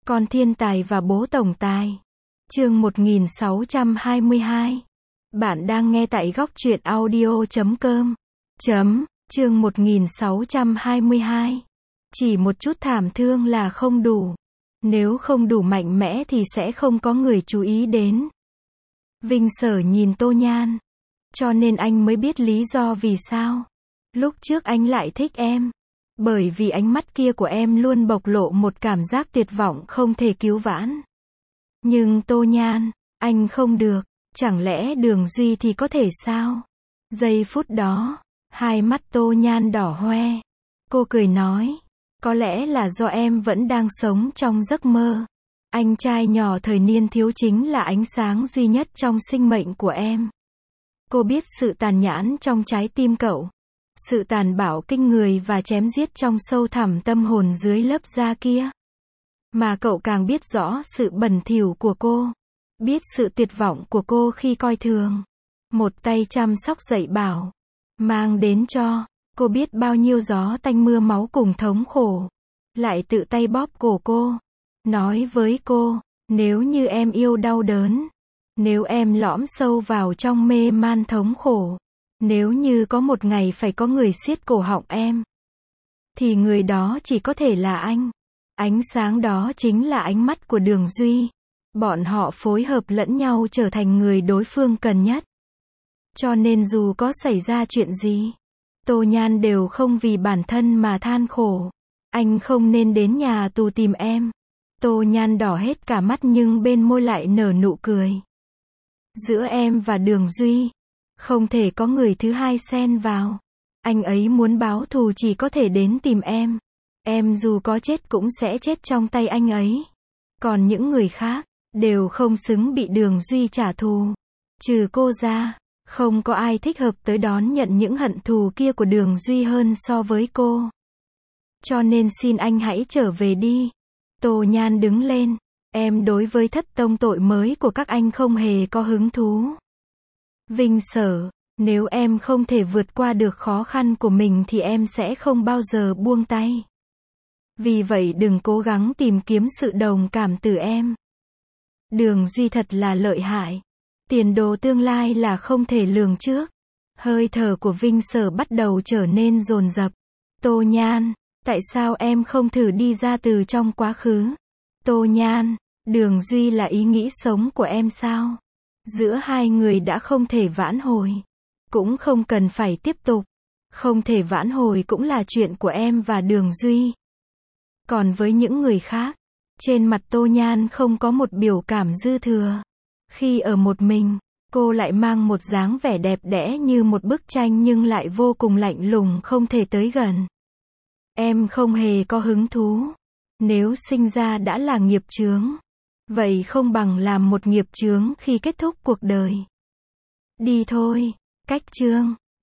Con thiên tài và bố tổng tài. Chương 1622. Bạn đang nghe tại góc truyện audio.com. Chương 1622. Chỉ một chút thảm thương là không đủ. Nếu không đủ mạnh mẽ thì sẽ không có người chú ý đến. Vinh Sở nhìn Tô Nhan. Cho nên anh mới biết lý do vì sao. Lúc trước anh lại thích em. Bởi vì ánh mắt kia của em luôn bộc lộ một cảm giác tuyệt vọng không thể cứu vãn. Nhưng Tô Nhan, anh không được. Chẳng lẽ Đường Duy thì có thể sao? Giây phút đó, hai mắt Tô Nhan đỏ hoe. Cô cười nói, có lẽ là do em vẫn đang sống trong giấc mơ. Anh trai nhỏ thời niên thiếu chính là ánh sáng duy nhất trong sinh mệnh của em. Cô biết sự tàn nhẫn trong trái tim cậu. Sự tàn bạo kinh người và chém giết trong sâu thẳm tâm hồn dưới lớp da kia. Mà cậu càng biết rõ sự bẩn thỉu của cô. Biết sự tuyệt vọng của cô khi coi thường. Một tay chăm sóc dạy bảo. Mang đến cho. Cô biết bao nhiêu gió tanh mưa máu cùng thống khổ. Lại tự tay bóp cổ cô. Nói với cô, nếu như em yêu đau đớn. Nếu em lõm sâu vào trong mê man thống khổ. Nếu như có một ngày phải có người siết cổ họng em. Thì người đó chỉ có thể là anh. Ánh sáng đó chính là ánh mắt của Đường Duy. Bọn họ phối hợp lẫn nhau trở thành người đối phương cần nhất. Cho nên dù có xảy ra chuyện gì, Tô Nhan đều không vì bản thân mà than khổ. Anh không nên đến nhà tù tìm em. Tô Nhan đỏ hết cả mắt nhưng bên môi lại nở nụ cười. Giữa em và Đường Duy, không thể có người thứ hai xen vào. Anh ấy muốn báo thù chỉ có thể đến tìm em. Em dù có chết cũng sẽ chết trong tay anh ấy. Còn những người khác, đều không xứng bị Đường Duy trả thù. Trừ cô ra, không có ai thích hợp tới đón nhận những hận thù kia của Đường Duy hơn so với cô. Cho nên xin anh hãy trở về đi. Tô Nhan đứng lên. Em đối với thất tông tội mới của các anh không hề có hứng thú. Vinh Sở, nếu em không thể vượt qua được khó khăn của mình thì em sẽ không bao giờ buông tay. Vì vậy đừng cố gắng tìm kiếm sự đồng cảm từ em. Đường Duy thật là lợi hại. Tiền đồ tương lai là không thể lường trước. Hơi thở của Vinh Sở bắt đầu trở nên dồn dập. Tô Nhan, tại sao em không thử đi ra từ trong quá khứ? Tô Nhan, Đường Duy là ý nghĩ sống của em sao? Giữa hai người đã không thể vãn hồi. Cũng không cần phải tiếp tục. Không thể vãn hồi cũng là chuyện của em và Đường Duy. Còn với những người khác, trên mặt Tô Nhan không có một biểu cảm dư thừa. Khi ở một mình, cô lại mang một dáng vẻ đẹp đẽ như một bức tranh nhưng lại vô cùng lạnh lùng không thể tới gần. Em không hề có hứng thú. Nếu sinh ra đã là nghiệp chướng, vậy không bằng làm một nghiệp chướng khi kết thúc cuộc đời. Đi thôi, cách chương.